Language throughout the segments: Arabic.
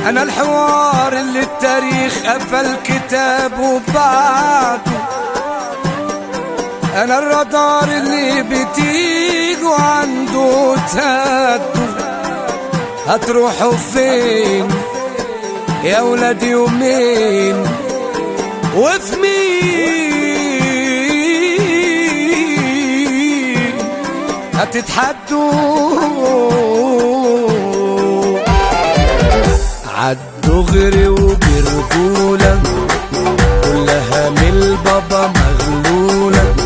أنا الحوار اللي التاريخ قفل كتابه بعده، أنا الرادار اللي بتيجوا عنده تهدوا. هتروحوا فين يا ولاد يومين وفي مين هتتحدوا؟ عالدغري وبرجولة كلها من البابا مغلولة،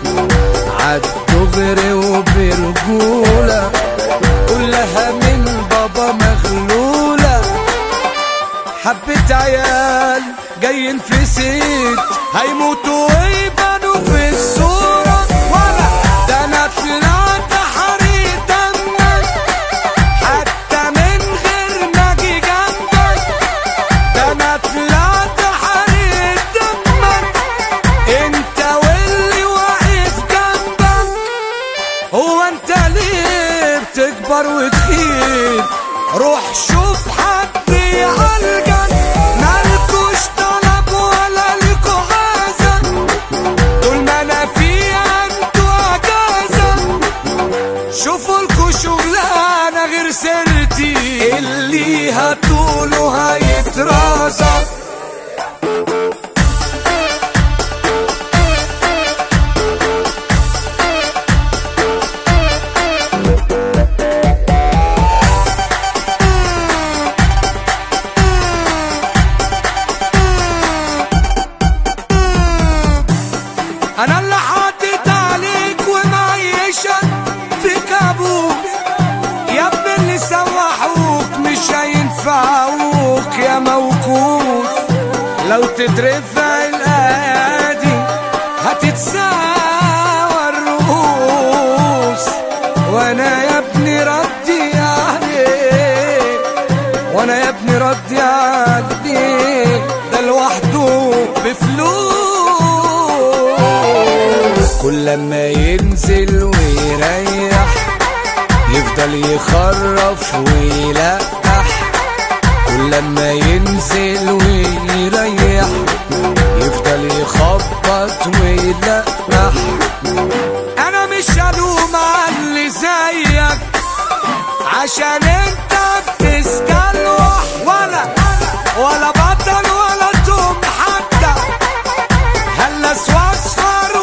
عالدغري وبرجولة كلها من بابا مغلولة. حبة عيال جايين في سيد هيموتوا ويبانوا في الصورة، ولا ده انا طلعت حريق دمك حتى من غير ما اجي جنبك، ده انا طلعت حريق دمك انت واللي واقف جنبك. هو انت ليه بتكبر وتخيب؟ روح شوف حد يعالجك، مالكوش طلب ولا ليكوا عازة، طول ما انا فيها انتوا اجازة. شوفوا لكوا شغلانة غير سيرتي، اللي هتقولوا هيترازق. أنا اللي حاطط عليك ومعيشك في كابوس، يا ابن اللي سوحوك مش هينفعوك يا موكوس. لو تترفع الأيادي هتتساوى الرؤوس، وأنا يا ابني ردي عليك، وأنا يا ابني ردي عليك، ده لوحده بفلوس. كل لما ينزل ويريح يفضل يخرف ويلقح، كل لما ينزل ويريح يفضل يخبط ويلقح. انا مش هلوم على اللي زيك عشان انت بتستلوح، ولا بطل ولا توم حتى، هلس واصفر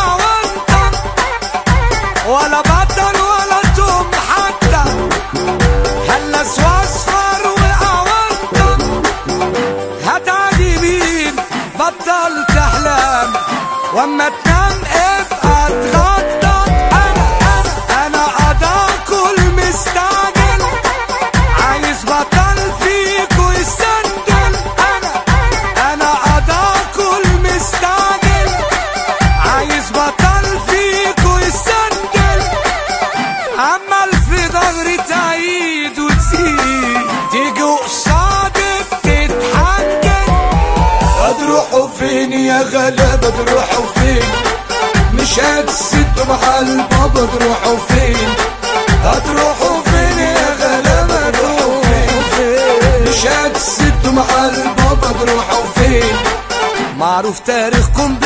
ولا بطل ولا توم حتى، هلس واصفر وقوانطة. هتعدي مين بطل تحلم، واما تنام ابقى تغطى. انا قضاكل مستعجل، عايز بطل فيكوا يستندل. انا قضاكل مستعجل، عايز بطل فيكوا يستندل. عمال في ظهري تعيد وتزيد، تيجي قصادي بتتحجج. هتروحوا فين يا غلابة تروحوا فين؟ مش هتسدوا مع البابا تروحوا فين؟ هتروحوا فين يا غلابة تروحوا فين؟ مش هتسدوا مع البابا تروحوا فين؟ معروف تاريخكم